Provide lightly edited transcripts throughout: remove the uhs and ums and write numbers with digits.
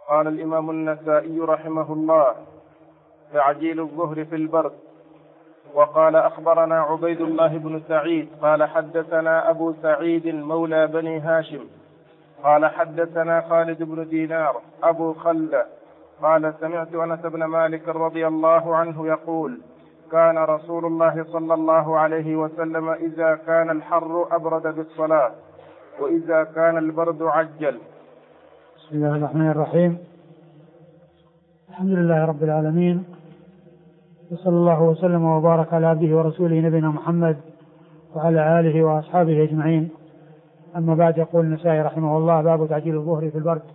قال الإمام النسائي رحمه الله: تعجيل الظهر في البرد. وقال: أخبرنا عبيد الله بن سعيد قال حدثنا أبو سعيد مولى بني هاشم قال حدثنا خالد بن دينار أبو خلد قال: سمعت أنس بن مالك رضي الله عنه يقول: كان رسول الله صلى الله عليه وسلم إذا كان الحر أبرد بالصلاة، وإذا كان البرد عجل. بسم الله الرحمن الرحيم. الحمد لله رب العالمين، وصلى الله وسلم وبارك على عبده ورسوله نبينا محمد وعلى آله وأصحابه أجمعين. أما بعد، يقول النسائي رحمه الله: باب تعجيل الظهر في البرد.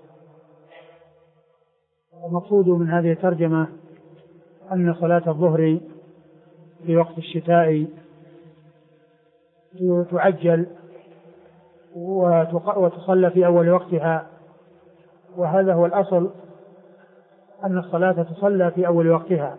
المقصود من هذه الترجمة أن صلاة الظهر في وقت الشتاء تعجل وتصلى في أول وقتها، وهذا هو الأصل، أن الصلاة تصلى في أول وقتها.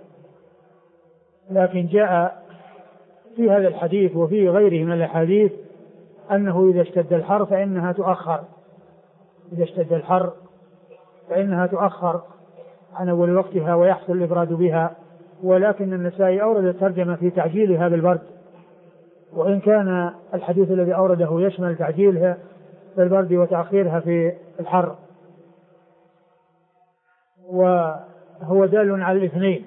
لكن جاء في هذا الحديث وفي غيره من الأحاديث أنه إذا اشتد الحر فإنها تؤخر، إذا اشتد الحر فإنها تؤخر عن أول وقتها ويحصل الإبراد بها. ولكن النسائي أورد الترجمة في تعجيلها بالبرد، وإن كان الحديث الذي أورده يشمل تعجيلها بالبرد وتأخيرها في الحر، وهو دال على الاثنين.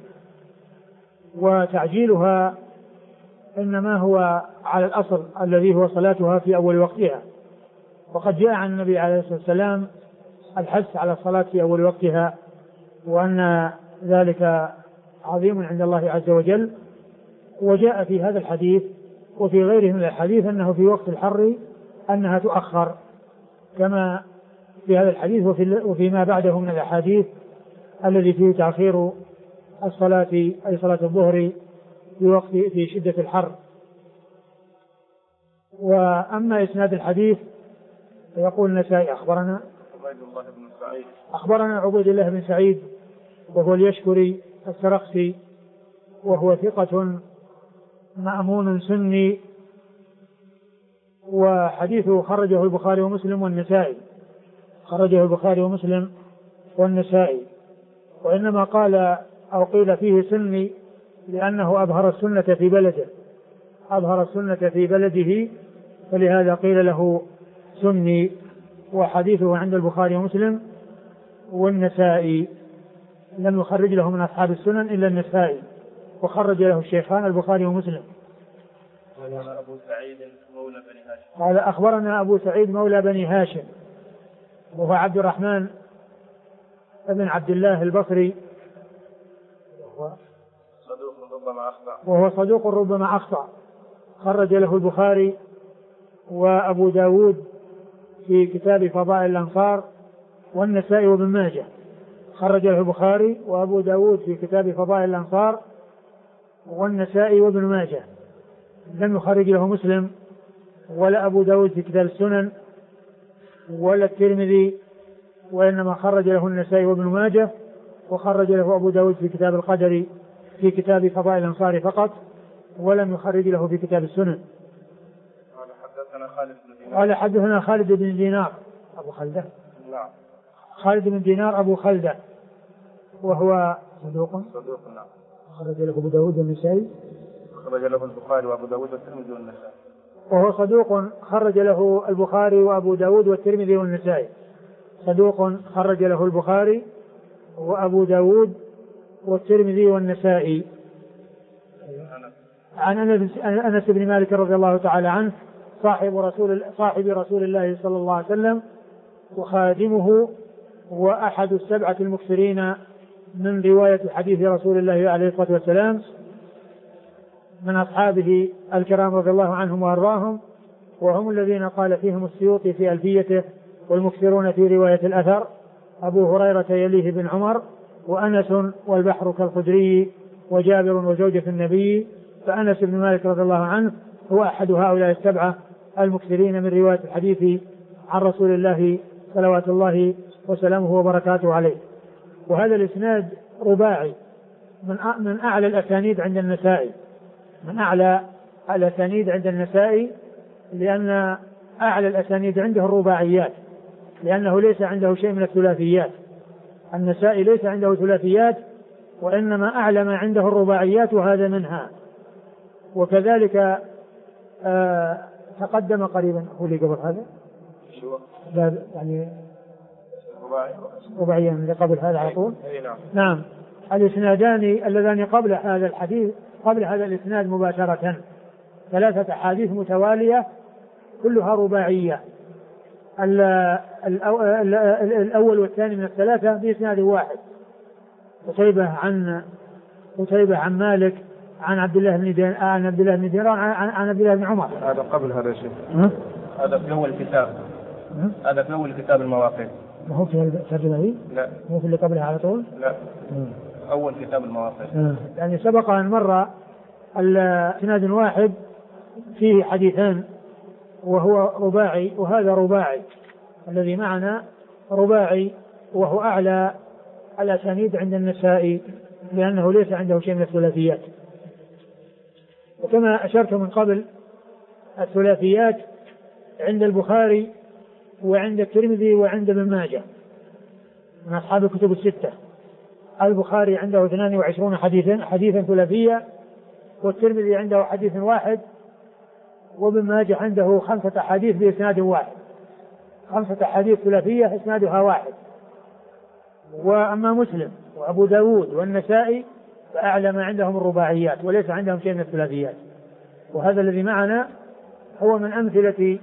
وتعجيلها إنما هو على الأصل الذي هو صلاتها في أول وقتها، وقد جاء عن النبي عليه الصلاة والسلام الحث على الصلاة في أول وقتها، وأن ذلك عظيم عند الله عز وجل. وجاء في هذا الحديث وفي غيره من الحديث أنه في وقت الحر أنها تؤخر، كما في هذا الحديث وفيما بعده من الأحاديث الذي فيه تأخير الصلاة أي صلاة الظهر في شدة الحر. وأما إسناد الحديث فيقول النسائي: أخبرنا عبيد الله بن سعيد وهو اليشكري السرخسي، وهو ثقة مأمون سني، وحديثه خرجه البخاري ومسلم والنسائي، خرجه البخاري ومسلم والنسائي. وإنما قال أو قيل فيه سني لأنه أظهر السنة في بلده، أظهر السنة في بلده، فلهذا قيل له سني. وحديثه عند البخاري ومسلم والنسائي، لم يخرج له من أصحاب السنن إلا النسائي، وخرج له الشيخان البخاري ومسلم. قال: أخبرنا أبو سعيد مولى بني هاشم وهو عبد الرحمن بن عبد الله البصري، وهو صدوق ربما أخطأ، خرج له البخاري وأبو داود في كتاب فضائل الأنصار والنسائي وابن ماجه. خرج له البخاري وأبو داود في كتاب فضائل الأنصار والنسائي وابن ماجه. لم يخرج له مسلم ولا أبو داود في كتاب السنن ولا الترمذي، وإنما خرج له النسائي وابن ماجه، وخرج له أبو داود في كتاب القدر في كتاب فضائل الأنصار فقط، ولم يخرج له في كتاب السنن. قال: حدثنا خالد بن دينار أبو خلدة. خالد بن دينار أبو خلدة، وهو صدوق نعم، خرج له أبو داود والنسائي، خرج له البخاري وأبو داود والترمذي والنسائي، وهو صدوق خرج له البخاري وأبو داود والترمذي والنسائي، صدوق خرج له البخاري وأبو داود والترمذي والنسائي. عن أنس بن مالك رضي الله تعالى عنه، صاحب رسول الله صلى الله عليه وسلم وخادمه، وأحد السبعة المكثرين من رواية حديث رسول الله عليه الصلاة والسلام، من أصحابه الكرام رضي الله عنهم وأرضاهم، وهم الذين قال فيهم السيوطي في ألفيته: والمكثرون في رواية الأثر أبو هريرة يليه بن عمر، وأنس والبحر كالخدري، وجابر وزوجة النبي. فأنس بن مالك رضي الله عنه هو أحد هؤلاء السبعة المكثرين من رواية الحديث عن رسول الله صلوات الله وسلامه وبركاته عليه. وهذا الإسناد رباعي من أعلى الأسانيد عند النسائي، من أعلى الأسانيد عند النسائي، لأن أعلى الأسانيد عنده الرباعيات، لأنه ليس عنده شيء من الثلاثيات، النسائي ليس عنده ثلاثيات، وإنما أعلى ما عنده الرباعيات، وهذا منها. وكذلك تقدم قريبا هو اللي قبل هذا يعني رباعيا اللي قبل هذا على طول. نعم. الإسنادان اللذان قبل هذا الحديث قبل هذا الإسناد مباشرة 3 أحاديث متوالية كلها رباعية. الأول والثاني من الثلاثة بإسناد واحد، قتيبة عن مالك عن عبد الله بن دينار عن عبد الله بن عمر. هذا قبل هذا الشيء. هذا في أول الكتاب. هذا في أول كتاب المواقيت. ما هو في الترجمة؟ لا. مو في اللي قبلها على طول؟ لا. أول كتاب المواقيت. يعني سبق أن مر الإسناد واحد فيه حديثان وهو رباعي، وهذا رباعي الذي معنا رباعي، وهو أعلى الأسانيد عند النسائي لأنه ليس عنده شيء من الثلاثيات. وكما أشرت من قبل الثلاثيات عند البخاري وعند الترمذي وعند ابن ماجه من أصحاب الكتب الستة. البخاري عنده 22 حديثا ثلاثية، والترمذي عنده حديث واحد، وابن ماجه عنده 5 أحاديث بإسناد واحد، 5 أحاديث ثلاثية إسنادها واحد. وأما مسلم وأبو داود والنسائي فأعلى ما عندهم الرباعيات وليس عندهم شيء من الثلاثيات. وهذا الذي معنا هو من أمثلة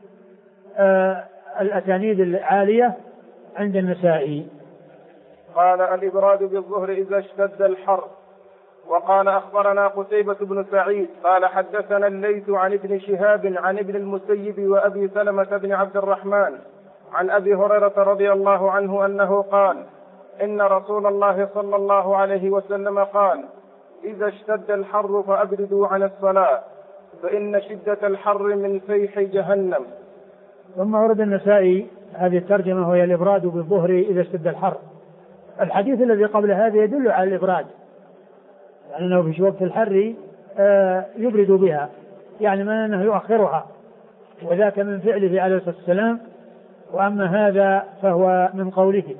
الأسانيد العالية عند النسائي. قال الإبراد بالظهر إذا اشتد الحر. وقال أخبرنا قتيبة بن سعيد قال حدثنا الليث عن ابن شهاب عن ابن المسيب وأبي سلمة بن عبد الرحمن عن أبي هريرة رضي الله عنه أنه قال إن رسول الله صلى الله عليه وسلم قال إذا اشتد الحر فأبردوا عن الصلاة فإن شدة الحر من فيح جهنم. ثم ورد النسائي هذه الترجمة وهي الإبراد بالظهر إذا اشتد الحر. الحديث الذي قبل هذا يدل على الإبراد، لأنه في وقت الحر يبرد بها، يعني ما أنه يؤخرها، وذاك من فعله عليه الصلاة والسلام. وأما هذا فهو من قوله.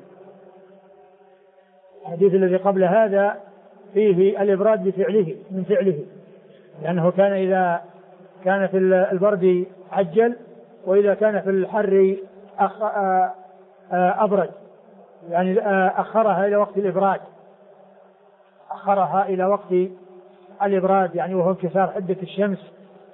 الحديث الذي قبل هذا فيه الإبراد بفعله من فعله، لأنه كان إذا كان في البرد عجل، وإذا كان في الحر أبرد، يعني أخرها إلى وقت الإبراد، أخرها إلى وقت الإبراد، يعني وهو انكسار حدة الشمس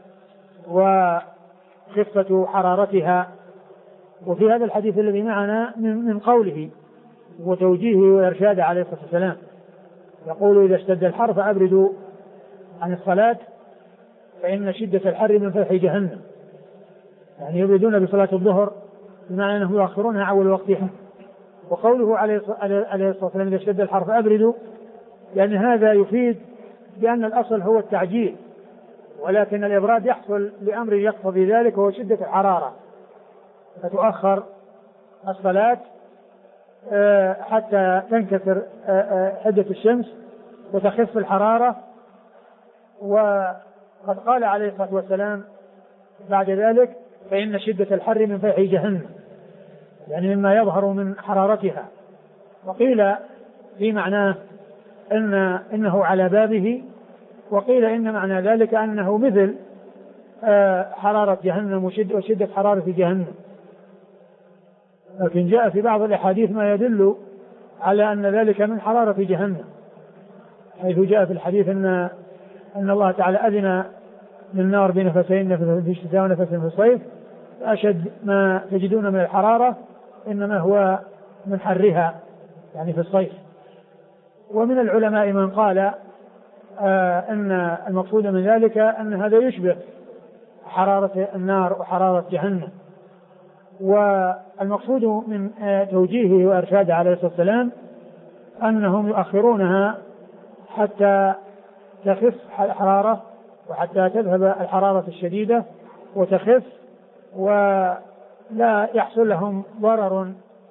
وخفة حرارتها. وفي هذا الحديث الذي معنا من قوله وتوجيهه وإرشاده عليه الصلاة والسلام، يقول إذا اشتد الحر فأبردوا عن الصلاة فإن شدة الحر من فيح جهنم، يعني يبردون بصلاة الظهر بمعنى أنهم يؤخرونها عن وقتها. وقوله عليه الصلاة والسلام إذا اشتد الحر فأبردوا، لأن هذا يفيد بأن الأصل هو التعجيل، ولكن الإبراد يحصل لأمر يقتضي ذلك وهو شدة الحرارة، فتؤخر الصلاة حتى تنكسر حدة الشمس وتخف الحرارة. وقد قال عليه الصلاة والسلام بعد ذلك فإن شدة الحر من فيح جهنم، يعني مما يظهر من حرارتها. وقيل في معناه إنه على بابه، وقيل إن معنى ذلك أنه مثل حرارة جهنم وشدة حرارة جهنم. لكن جاء في بعض الأحاديث ما يدل على أن ذلك من حرارة جهنم، حيث جاء في الحديث أن الله تعالى أذن للنار بنفسين، نفس في الشتاء ونفس في الصيف، أشد ما تجدون من الحرارة إنما هو من حرها، يعني في الصيف. ومن العلماء من قال أن المقصود من ذلك أن هذا يشبه حرارة النار وحرارة جهنم. والمقصود من توجيهه وإرشاده عليه الصلاة والسلام أنهم يؤخرونها حتى تخف الحرارة وحتى تذهب الحرارة الشديدة وتخف، ولا يحصل لهم ضرر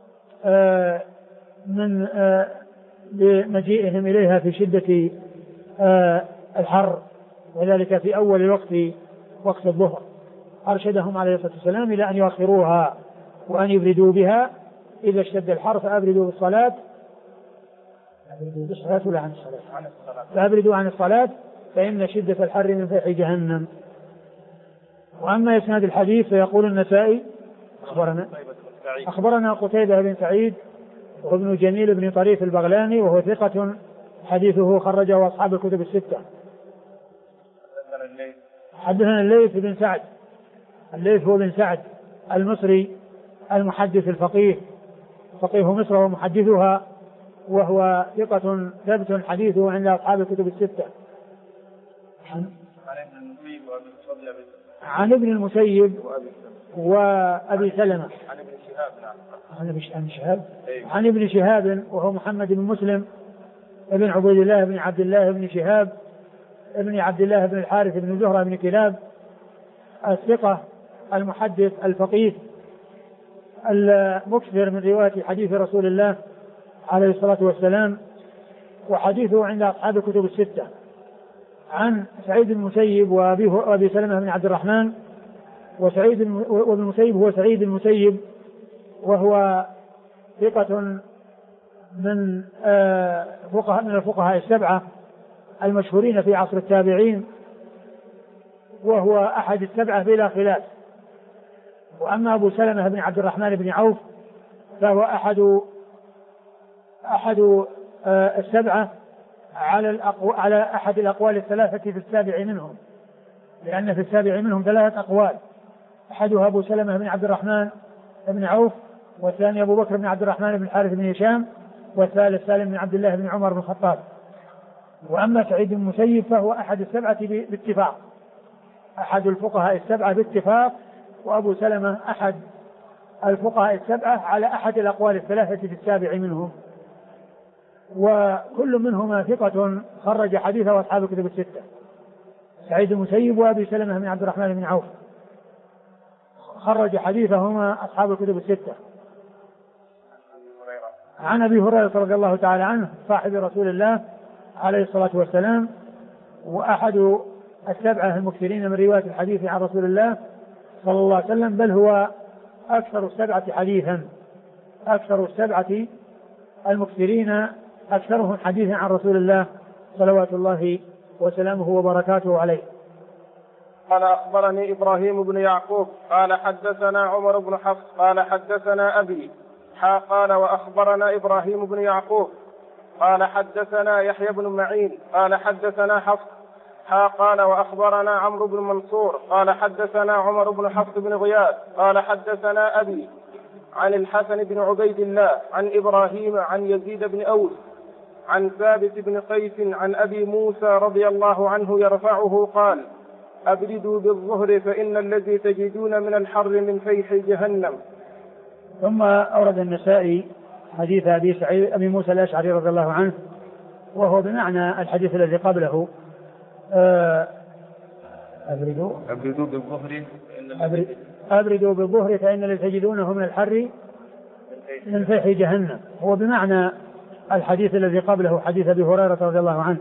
من بمجيئهم إليها في شدة الحر، وذلك في أول وقت الظهر. أرشدهم عليه الصلاة والسلام إلى أن يؤخروها وأن يبردوا بها. إذا اشتد الحر فأبردوا بالصلاة أبردوا بالصلاة ولا عن الصلاة؟ فأبردوا عن الصلاة فإن شدة الحر من فيح جهنم. وأما إسناد الحديث فيقول النسائي أخبرنا قتيبة بن سعيد وابن جميل بن طريف البغلاني وهو ثقة حديثه خرجه أصحاب الكتب الستة. حدثنا الليث بن سعد. الليث هو بن سعد المصري المحدث الفقيه فقيه مصر ومحدثها وهو ثقة ثبت حديثه عند أصحاب الكتب الستة. عن ابن المسيب وأبي سلمة عن ابن شهاب وهو محمد بن مسلم ابن عبيد الله بن عبد الله بن شهاب ابن عبد الله بن الحارث بن زهرة بن كلاب الثقة المحدث الفقيه المكثر من رواية حديث رسول الله عليه الصلاة والسلام وحديثه عند أصحاب الكتب الستة. عن سعيد المسيب وأبي سلمة بن عبد الرحمن وابن المسيب هو سعيد المسيب وهو ثقة من الفقهاء السبعة المشهورين في عصر التابعين وهو أحد السبعة بلا خلاف. وأما أبو سلمة بن عبد الرحمن بن عوف فهو أحد السبعة على أحد الأقوال الثلاثة في السابع منهم لأن في السابع منهم ثلاثة أقوال أحدها أبو سلمة بن عبد الرحمن بن عوف والثاني أبو بكر بن عبد الرحمن بن الحارث بن هشام والثالث سالم بن عبد الله بن عمر بن الخطاب. وأما سعيد بن المسيب فهو أحد السبعة باتفاق أحد الفقهاء السبعة باتفاق وأبو سلمة أحد الفقهاء السبعة على أحد الأقوال الثلاثة في السابع منهم وكل منهما ثقة خرج حديثه أصحاب الكتب الستة. سعيد المسيب وأبي سلمة بن عبد الرحمن بن عوف خرج حديثهما أصحاب الكتب الستة. عن أبي هريرة رضي الله تعالى عنه صاحب رسول الله عليه الصلاة والسلام وأحد السبعة المكثرين من رواية الحديث عن رسول الله صلى الله عليه وسلم بل هو أكثر السبعة حديثا أكثر السبعة المكثرين أكثرهم حديثا عن رسول الله صلوات الله وسلامه وبركاته عليه. قال أخبرني إبراهيم بن يعقوب قال حدثنا عمر بن حفص قال حدثنا أبي قال وأخبرنا إبراهيم بن يعقوب قال حدثنا يحيى بن معين قال حدثنا حفص قال وأخبرنا عمرو بن منصور قال حدثنا عمر بن حفص بن غياث قال حدثنا أبي عن الحسن بن عبيد الله عن إبراهيم عن يزيد بن أوس عن ثابت بن قيس عن أبي موسى رضي الله عنه يرفعه قال أبردوا بالظهر فإن الذي تجدون من الحر من فيح جهنم. ثم أورد النسائي حديث أبي موسى الأشعري رضي الله عنه وهو بمعنى الحديث الذي قبله أبردوا بالظهر فإن الذي تجدونه من الحر من فيح جهنم هو بمعنى الحديث الذي قبله حديث أبي هريرة رضي الله عنه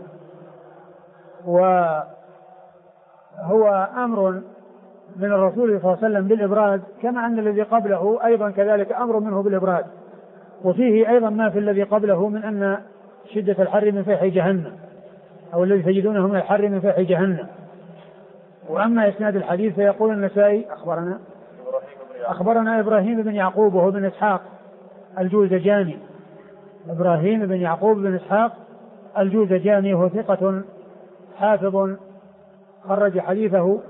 وهو أمر من الرسول صلى الله عليه وسلم بالإبراد كما أن الذي قبله أيضا كذلك أمر منه بالإبراد وفيه أيضا ما في الذي قبله من أن شدة الحر من فيح جهنم أو الذي تجدونه من الحر من فيح جهنم. وأما إسناد الحديث فيقول النسائي أخبرنا إبراهيم بن يعقوب وهو بن إسحاق الجوزجاني إبراهيم بن يعقوب بن إسحاق الجوزجاني وهو ثقة حافظ خرج حديثه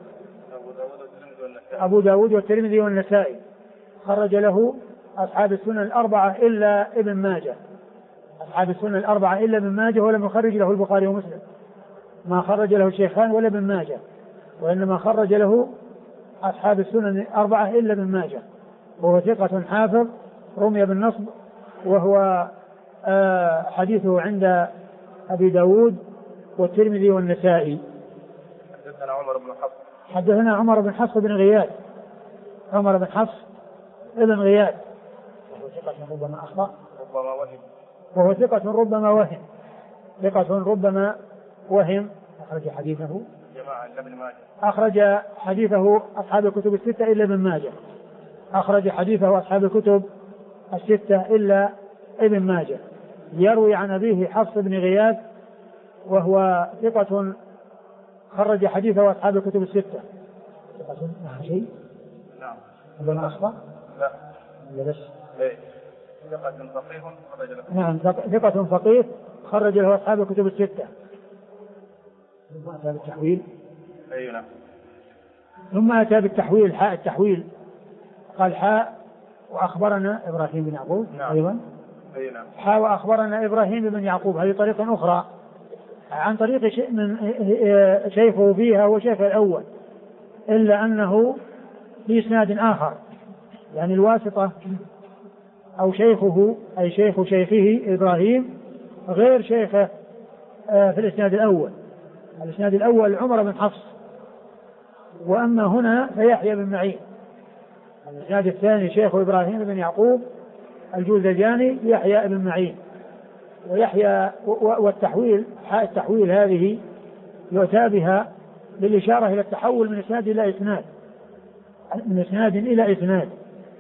أبو داود والترمذي والنسائي خرج له أصحاب السنن الأربعة إلا ابن ماجه أصحاب السنن الأربعة إلا ابن ماجه ولم يخرج له البخاري ومسلم ما خرج له الشيخان ولا ابن ماجه وإنما خرج له أصحاب السنن الأربعة إلا ابن ماجه وهو ثقة حافظ رمي بالنصب وهو حديثه عند أبي داود والترمذي والنسائي. حدثنا عمر بن حفص بن غياث عمر بن حفص ابن غياث وهو ثقة ربما أخطأ وهو ثقة ربما وهم أخرج حديثه أصحاب الكتب الستة إلا ابن ماجه أخرج حديثه أصحاب الكتب الستة إلا ابن ماجه يروي عن أبيه حفص بن غياث وهو ثقة خرج حديثه أصحاب الكتب الستة. شيء؟ نعم. عندنا أخطأ؟ لا. بس. ثقة فقيه خرج له. نعم ثقة فقيه خرج له أصحاب الكتب الستة. ثم أتى بالتحويل. أي نعم. ثم أتى بالتحويل حاء التحويل قال حاء وأخبرنا إبراهيم بن يعقوب. نعم. أيضا. أي نعم. حاء وأخبرنا إبراهيم بن يعقوب. هذه طريقة أخرى عن طريق من شيخه فيها وشيخ الأول إلا أنه في إسناد آخر يعني الواسطة أو شيخه أي شيخ شيخه إبراهيم غير شيخه في الإسناد الأول. الإسناد الأول عمر بن حفص وأما هنا فيحيى بن معين. الإسناد الثاني شيخ إبراهيم بن يعقوب الجوزجاني يحيى بن معين ويحيى والتحويل حاء التحويل هذه يؤتى بها للإشارة إلى التحول من إسناد إلى إسناد من إسناد إلى إسناد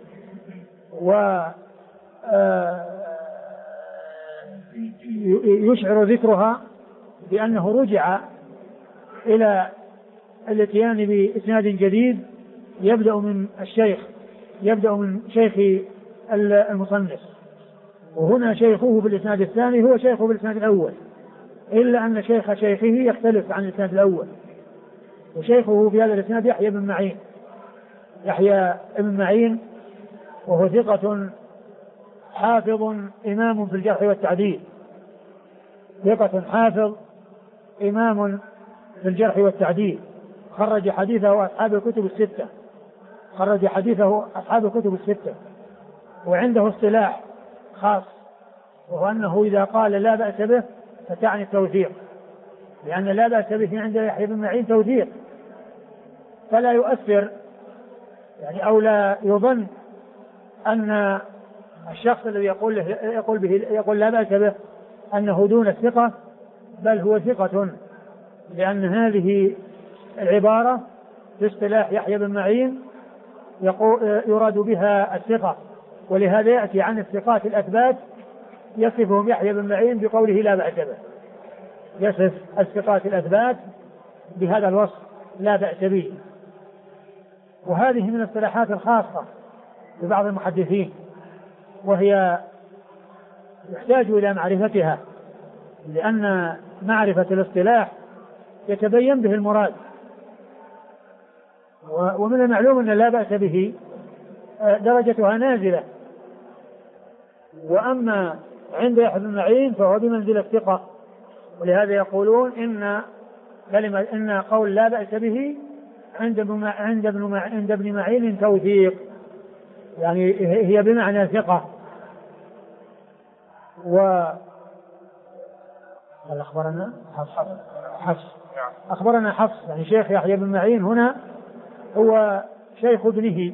ويشعر ذكرها بأنه رجع إلى الاتيان بإسناد جديد يبدأ من الشيخ يبدأ من شيخ المصنف وهنا شيخه في الإسناد الثاني هو شيخه في الإسناد الأول إلا أن شيخ شيخه يختلف عن الإسناد الأول وشيخه في هذا الإسناد يحيى بن معين يحيى بن معين وهو ثقة حافظ إمام في الجرح والتعديل ثقة حافظ إمام في الجرح والتعديل خرج حديثه أصحاب الكتب الستة خرج حديثه أصحاب الكتب الستة وعنده اصطلاح خاص وهو أنه إذا قال لا بأس به فتعني التوثيق لأن لا بأس به عند يحيى بن معين توثيق فلا يؤثر يعني أو لا يظن أن الشخص الذي يقول لا بأس به أنه دون الثقة بل هو ثقة لأن هذه العبارة في اصطلاح يحيى بن معين يراد بها الثقة ولهذا يأتي عن الثقات الأثبات يصفهم يحيى بن معين بقوله لا بأس به يصف الثقات الأثبات بهذا الوصف لا بأس به وهذه من الاصطلاحات الخاصة لبعض المحدثين وهي يحتاج إلى معرفتها لأن معرفة الاصطلاح يتبين به المراد ومن المعلوم أن لا بأس به درجتها نازلة وأما عند يحيى بن معين فهو بمنزلة الثقة ولهذا يقولون إن قول لا بأس به عند ابن معين توثيق يعني هي بمعنى ثقة أخبرنا حفص يعني شيخ يحيى بن معين هنا هو شيخ ابنه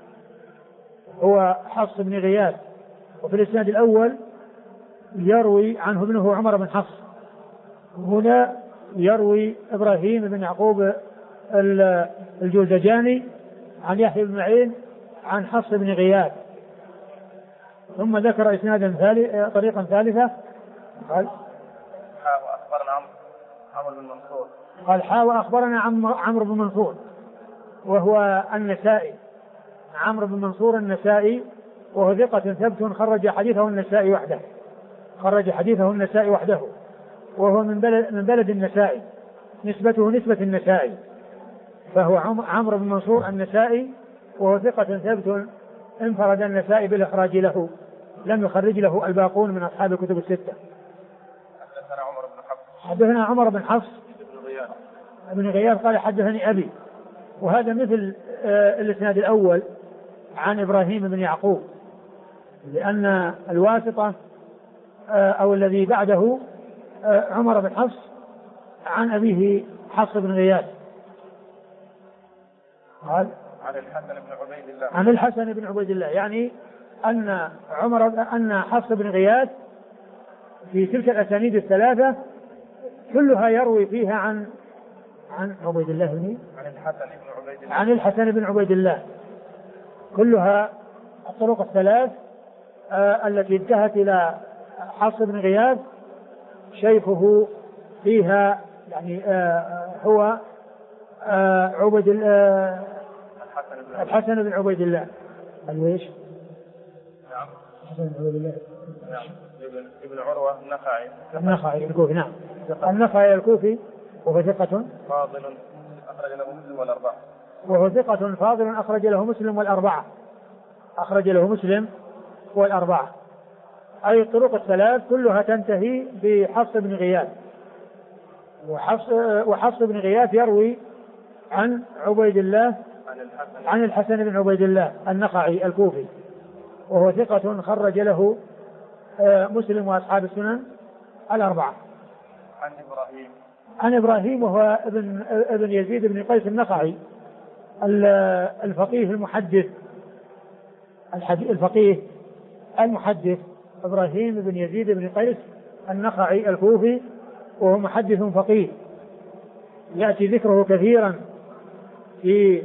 هو حفص بن غياث وفي الإسناد الأول يروي عنه ابنه عمر بن حفص هنا يروي إبراهيم بن يعقوب الجوزجاني عن يحيى بن معين عن حفص بن غياث ثم ذكر إسنادا طريقا ثالثة قال وأخبرنا عمرو بن منصور قال وأخبرنا عمرو بن منصور وهو النسائي عمرو بن منصور النسائي وهو ثقة ثبت خرج حديثه النسائي وحده وهو من بلد النسائي نسبته نسبة النسائي فهو عمرو بن منصور النسائي وهو ثقة ثبت انفرد النسائي بالإخراج له لم يخرج له الباقون من أصحاب الكتب الستة. حدثنا عمر بن حفص بن غياث قال حدثني أبي وهذا مثل الإسناد الأول عن إبراهيم بن يعقوب لأن الواسطة أو الذي بعده عمر بن حفص عن أبيه حفص بن غياث قال عن الحسن بن عبيد الله يعني أن حفص بن غياث في تلك الأسانيد الثلاثة كلها يروي فيها عن عبيد الله عن الحسن بن عبيد الله كلها الطرق الثلاث التي انتهت إلى حفص بن غياث شيخه فيها يعني هو الحسن بن عبيد الله. ايش؟ نعم. الحسن بن عبيد الله. نعم. ابن عروة النخعي الكوفي. نعم. النخعي الكوفي وهو ثقة فاضل أخرج له مسلم والأربعة. وهو ثقة فاضل أخرج له مسلم والأربعة. أخرج له مسلم والأربعة. أي الطرق الثلاث كلها تنتهي بحفص بن غياث. وحفص بن غياث يروي عن عبيد الله عن الحسن بن عبيد الله النخعي الكوفي وهو ثقة خرج له مسلم وأصحاب السنن الأربعة. عن إبراهيم وهو ابن يزيد بن قيس النخعي الفقيه المحدث الفقيه المحدث إبراهيم بن يزيد بن قيس النخعي الكوفي وهو محدث فقيه يأتي ذكره كثيرا في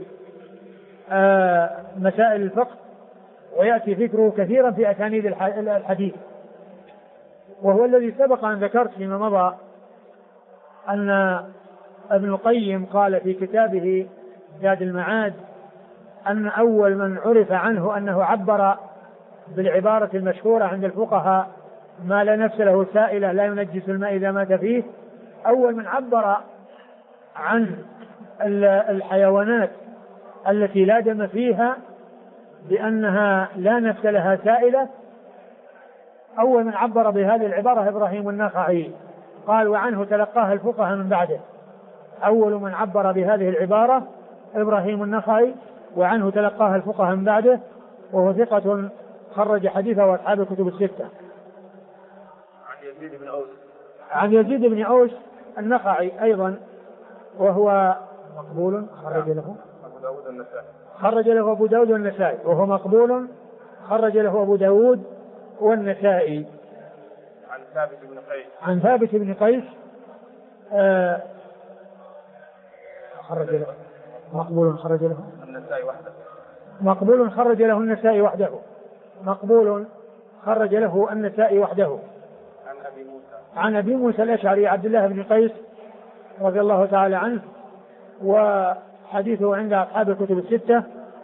مسائل الفقه ويأتي ذكره كثيرا في أسانيد الحديث. وهو الذي سبق أن ذكرت فيما مضى أن ابن القيم قال في كتابه زاد المعاد أن أول من عرف عنه أنه عبر بالعبارة المشهورة عند الفقهاء ما لا نفس له سائلة لا ينجس الماء إذا مات فيه. أول من عبر عن الحيوانات التي لا دم فيها بأنها لا نفس لها سائلة أول من عبر بهذه العبارة إبراهيم النخعي. قال وعنه تلقاها الفقهاء من بعده. أول من عبر بهذه العبارة إبراهيم النخعي وعنه تلقاها الفقهاء من بعده وهو ثقة خرج حديثه أصحاب الكتب الستة. عن يزيد بن أوس النخعي أيضا وهو مقبول خرج له أبو داود والنسائي وهو مقبول خرج له أبو داود والنسائي. عن ثابت بن قيس خرج له مقبول خرج له النسائي وحده. مقبول خرج له النسائي وحده. مقبول خرج له النسائي وحده. عن أبي موسى الأشعري عبد الله بن قيس رضي الله تعالى عنه وحديثه عند أصحاب الكتب الستة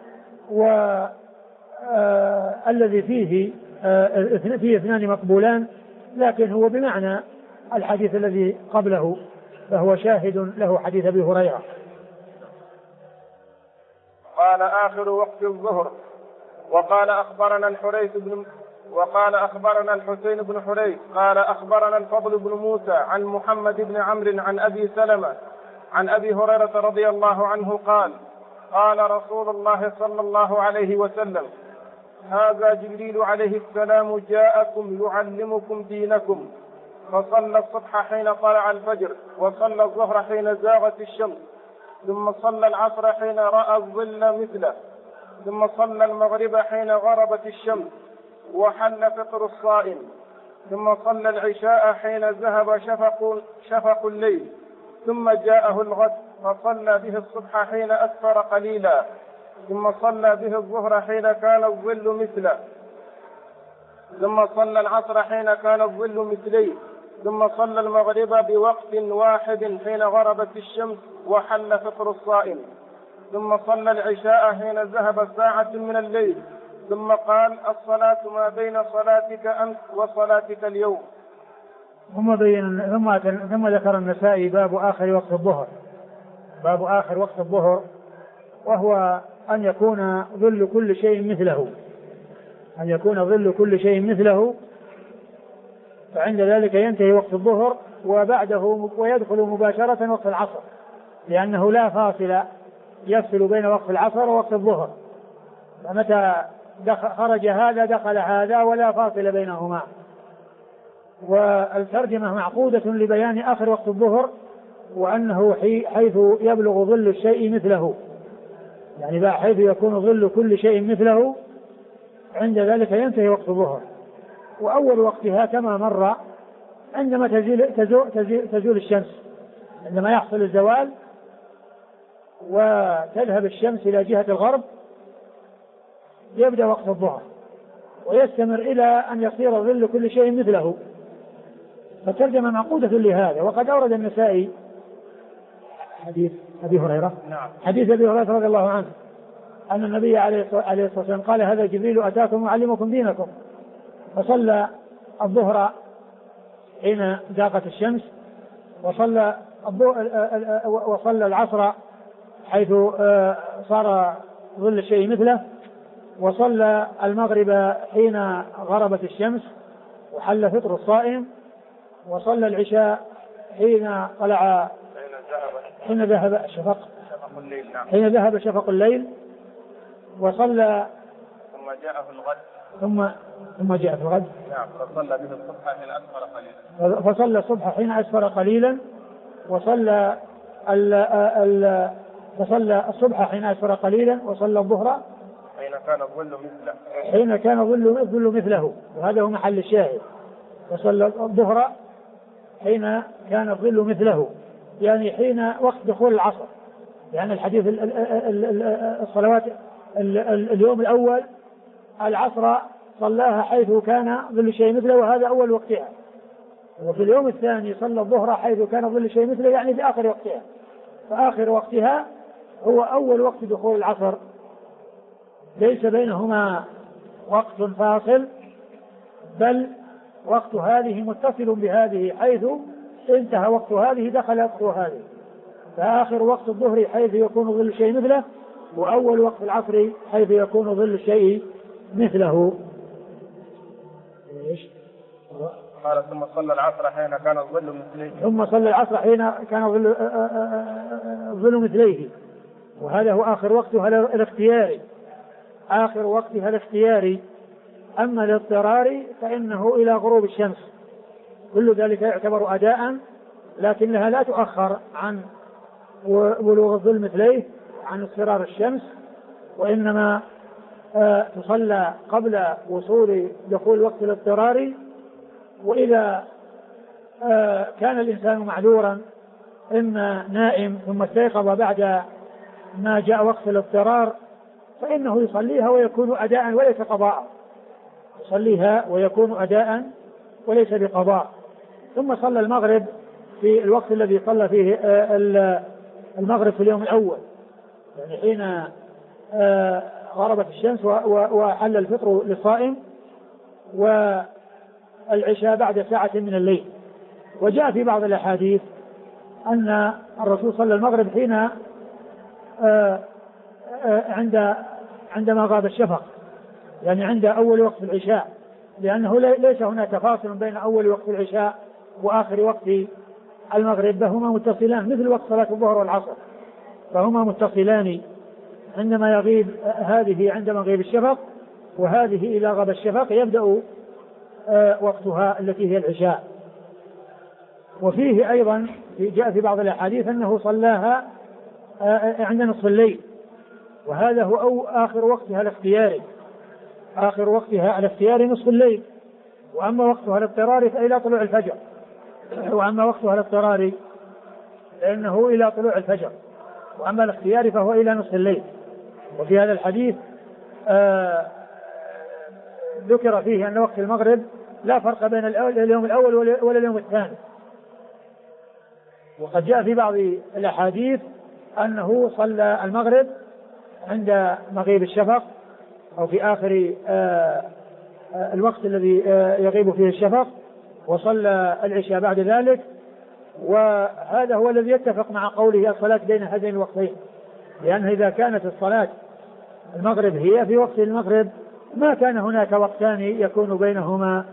والذي فيه اثنان مقبولان لكن هو بمعنى الحديث الذي قبله فهو شاهد له حديث أبي هريرة. قال آخر وقت الظهر. وقال أخبرنا الحسين بن حريث قال أخبرنا الفضل بن موسى عن محمد بن عمرو عن أبي سلمة عن أبي هريرة رضي الله عنه قال قال رسول الله صلى الله عليه وسلم هذا جبريل عليه السلام جاءكم يعلمكم دينكم فصلى الصبح حين طلع الفجر وصلى الظهر حين زاغت الشمس ثم صلى العصر حين رأى الظل مثله ثم صلى المغرب حين غربت الشمس وحل فطر الصائم ثم صلى العشاء حين ذهب شفق الليل ثم جاءه الغد فصلى به الصبح حين أسفر قليلا ثم صلى به الظهر حين كان الظل مثله ثم صلى العصر حين كان الظل مثليه ثم صلى المغرب بوقت واحد حين غربت الشمس وحل فطر الصائم ثم صلى العشاء حين ذهب ساعة من الليل ثم قال الصلاة ما بين صلاتك أمس وصلاتك اليوم. ثم ذكر النسائي باب آخر وقت الظهر. باب آخر وقت الظهر وهو أن يكون ظل كل شيء مثله أن يكون ظل كل شيء مثله فعند ذلك ينتهي وقت الظهر وبعده ويدخل مباشرة وقت العصر لأنه لا فاصل يفصل بين وقت العصر ووقت الظهر فمتى خرج هذا دخل هذا ولا فاصل بينهما. والترجمة معقودة لبيان آخر وقت الظهر وأنه حيث يبلغ ظل الشيء مثله يعني حيث يكون ظل كل شيء مثله عند ذلك ينتهي وقت الظهر. وأول وقتها كما مر عندما تزول الشمس عندما يحصل الزوال وتذهب الشمس إلى جهة الغرب يبدأ وقت الظهر ويستمر إلى أن يصير ظل كل شيء مثله. فترجمة معقودة لهذا. وقد أورد النسائي حديث أبي هريرة، حديث أبي هريرة رضي الله عنه أن النبي عليه الصلاة والسلام قال: هذا جبريل أتاكم يعلمكم دينكم. فصلى الظهر حين زاغت الشمس، وصلى العصر حيث صار ظل الشيء مثله، وصلى المغرب حين غربت الشمس وحل فطر الصائم، وصلى العشاء حين طلع حين ذهب شفق الليل، وصلى ثم جاءه الغد ثم جاء في الغد. نعم. فصلى به الصبح حين أسفر قليلا. فصلى الصبح حين أسفر قليلا، وصلى فصلى الصبح حين أسفر قليلا، وصلى الظهر حين كان الظل مثله. وهذا هو محل الشاهد. وصلى الظهر حين كان الظل مثله، يعني حين وقت دخول العصر. يعني الحديث الصلوات اليوم الأول العصر صلاها حيث كان ظل الشيء مثله، وهذا أول وقتها. وفي اليوم الثاني صلى الظهر حيث كان ظل الشيء مثله، يعني في آخر وقتها. فآخر وقتها هو أول وقت دخول العصر، ليس بينهما وقت فاصل، بل وقت هذه متصل بهذه، حيث انتهى وقت هذه دخل وقت هذه. فآخر وقت الظهر حيث يكون ظل الشيء مثله، وأول وقت العصر حيث يكون ظل الشيء مثله. قال: ثم صلى العصر حين كان الظل مثليه. ثم صلى العصر حين كان الظل مثليه. وهذا هو آخر وقتها الاختياري، آخر وقتها الاختياري. أما الاضطراري فإنه إلى غروب الشمس. كل ذلك يعتبر أداء، لكنها لا تؤخر عن بلوغ الظل مثليه، عن اصفرار الشمس، وإنما تصلى قبل وصول دخول وقت الاضطراري. وإذا كان الإنسان معذورا، إما نائم ثم استيقظ بعد ما جاء وقت الاضطرار، فإنه يصليها ويكون أداء وليس قضاء، يصليها ويكون أداء وليس بقضاء. ثم صلى المغرب في الوقت الذي صلى فيه المغرب في اليوم الأول، يعني حين غربت الشمس وحل الفطر للصائم، والعشاء بعد ساعة من الليل. وجاء في بعض الأحاديث أن الرسول صلى المغرب حين عندما غاب الشفق، يعني عند أول وقت العشاء، لأنه ليس هناك فاصل بين أول وقت العشاء وآخر وقت المغرب، فهما متصلان مثل وقت صلاة الظهر والعصر، فهما متصلان. عندما يغيب هذه عندما يغيب الشفق، وهذه إذا غاب الشفق يبدأ وقتها التي هي العشاء. وفيه أيضا جاء في بعض الأحاديث أنه صلاها عند نصف الليل، وهذا هو آخر وقتها الاختياري، آخر وقتها الاختياري نصف الليل. وأما وقتها الاضطراري فإلى طلوع الفجر، وأما وقتها الاضطراري فإنه إلى طلوع الفجر، وأما الاختياري فهو إلى نصف الليل. وفي هذا الحديث ذكر فيه أن وقت المغرب لا فرق بين اليوم الأول ولا اليوم الثاني. وقد جاء في بعض الأحاديث أنه صلى المغرب عند مغيب الشفق، أو في آخر الوقت الذي يغيب فيه الشفق، وصلى العشاء بعد ذلك. وهذا هو الذي يتفق مع قوله الصلاة بين هذين الوقتين، لأن إذا كانت الصلاة المغرب هي في وقت المغرب ما كان هناك وقتان يكون بينهما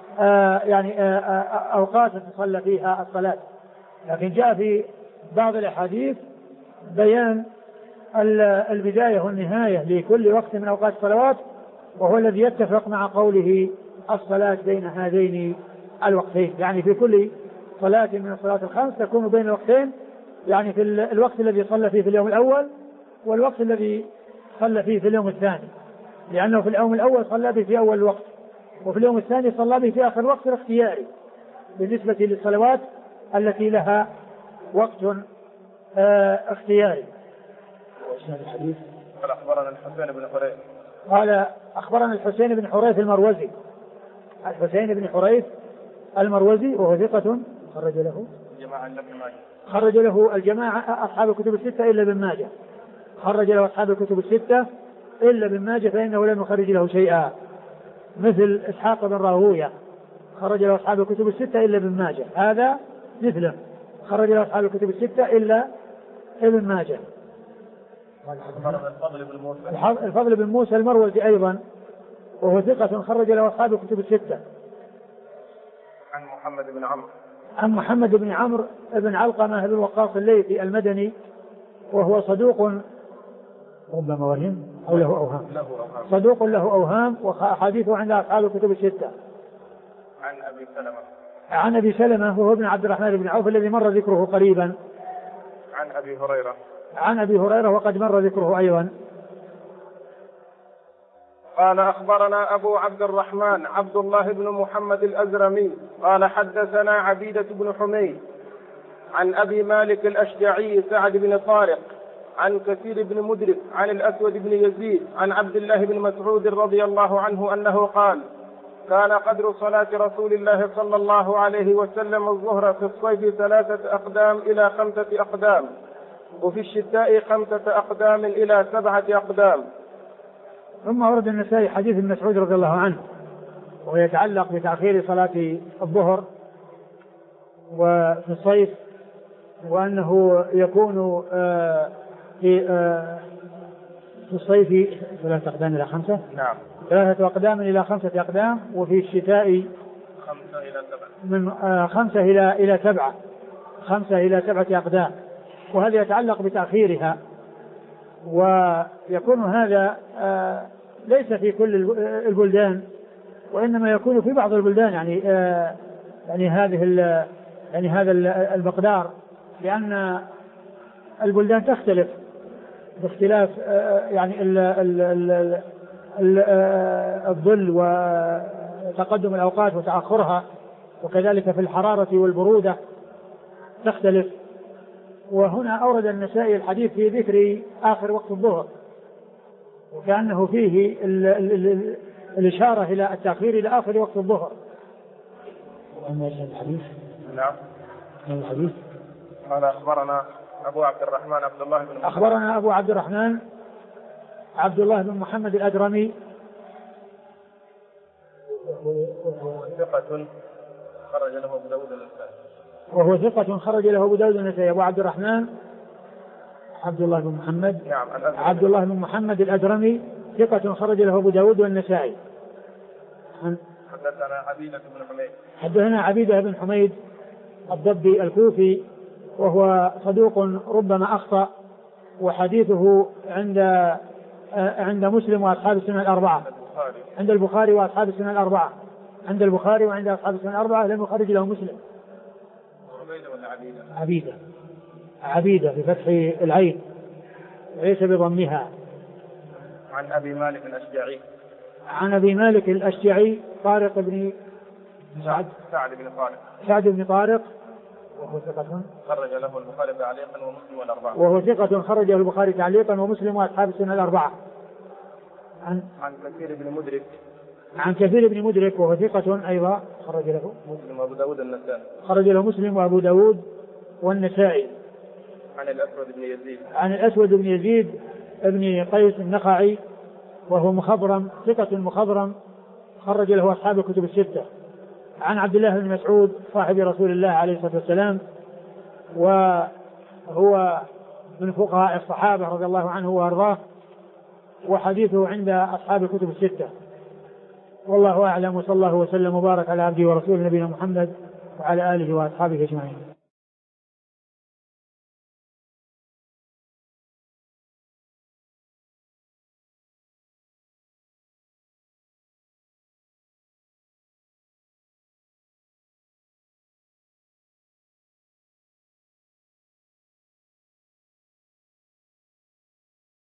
أوقات تصلى فيها الصلاة. لكن جاء في بعض الأحاديث بيان البداية والنهاية لكل وقت من أوقات الصلوات، وهو الذي يتفق مع قوله الصلاة بين هذين الوقتين، يعني في كل صلاة من الصلاة الخمس تكون بين الوقتين، يعني في الوقت الذي صلى فيه في اليوم الأول والوقت الذي صلى فيه في اليوم الثاني، لأنه في اليوم الأول صلى به في أول الوقت، وفي اليوم الثاني صلى به في آخر الوقت الاختياري بالنسبة للصلوات التي لها وقت اختياري. قال: أخبرنا الحسين بن هريرة قال أخبرنا الحسين بن حريث المروزي، الحسين بن حريث المروزي وهو ثقة خرج له خرج له الجماعة أصحاب الكتب الستة إلا ابن ماجه، خرج له أصحاب الكتب الستة إلا ابن ماجه فإنه لم يخرج له شيئا، مثل إسحاق بن راهوية خرج له أصحاب الكتب الستة إلا ابن ماجه، هذا مثله خرج له أصحاب الكتب الستة إلا ابن ماجه. الفضل بن موسى المروزي أيضا وهو ثقة خرج له أصحاب الكتب الستة. عن محمد بن عمرو بن علقمة بن وقاص الليثي المدني وهو صدوق ربما وهم أو له أوهام، صدوق له أوهام وحديثه عند أصحاب الكتب الستة. عن أبي سلمة وهو ابن عبد الرحمن بن عوف الذي مر ذكره قريبا. عن أبي هريرة وقد مر ذكره أيضا. قال أخبرنا أبو عبد الرحمن عبد الله بن محمد الأزرمي قال حدثنا عبيدة بن حميد عن أبي مالك الأشجعي سعد بن طارق عن كثير بن مدرك عن الأسود بن يزيد عن عبد الله بن مسعود رضي الله عنه أنه قال كان قدر صلاة رسول الله صلى الله عليه وسلم الظهر في الصيف 3 أقدام إلى 5 أقدام وفي الشتاء 5 أقدام إلى 7 أقدام. ثم ورد النسائي حديث ابن مسعود رضي الله عنه ويتعلق بتأخير صلاة الظهر وفي الصيف وأنه يكون في الصيف 3 أقدام إلى 5 نعم 3 أقدام إلى 5 أقدام وفي الشتاء 5 إلى 7 من 5 إلى 7 5 إلى 7 أقدام، وهذا يتعلق بتأخيرها، ويكون هذا ليس في كل البلدان وإنما يكون في بعض البلدان يعني هذا المقدار، لأن البلدان تختلف باختلاف يعني الظل وتقدم الأوقات وتأخرها، وكذلك في الحرارة والبرودة تختلف. وهنا أورد النسائي الحديث في ذكر آخر وقت الظهر وكأنه فيه الإشارة إلى التأخير إلى آخر وقت الظهر. وأما الحديث نعم الحديث قال أخبرنا أبو عبد الرحمن عبد الله بن أخبرنا أبو عبد الرحمن عبد الله بن محمد الأدرمي ثقة خرج له أبو داود النسائي وهو ثقة خرج له أبو داود النسائي. أبو عبد الرحمن عبد الله بن محمد نعم عبد الله بن محمد الأدرمي ثقة خرج له أبو داود والنسائي. حدثنا عبيدة بن حميد حدثنا عبيدة بن حميد الضبي الكوفي وهو صدوق ربما أخطأ وحديثه عند مسلم وأصحاب السنن الأربعة، عند البخاري وأصحاب السنن الأربعة، عند البخاري وعند أصحاب السنن الأربعة لم يخرج له مسلم. عبيدة بفتح العين ليس بضمها. عن أبي مالك الأشجعي عن أبي مالك الأشجعي طارق بن سعد بن طارق وهو ثقة خرج له البخاري تعليقا ومسلم والأربعة وهو ثقة خرج له البخاري تعليقا ومسلم وأصحاب السنن الأربعة. عن كثير بن مدرك عن كثير بن مدرك وهو ثقة أيضا خرج له مسلم وأبو داود النسائي خرج له مسلم وأبو داود والنسائي. عن الأسود بن يزيد عن الأسود بن يزيد ابن قيس النخعي وهو مخضرم ثقة مخضرم خرج له أصحاب الكتب الستة. عن عبد الله بن مسعود صاحب رسول الله عليه الصلاة والسلام وهو من فقهاء الصحابة رضي الله عنه وأرضاه وحديثه عند أصحاب الكتب الستة. والله أعلم وصلى الله وسلم وبارك على عبده ورسوله نبينا محمد وعلى آله وأصحابه أجمعين.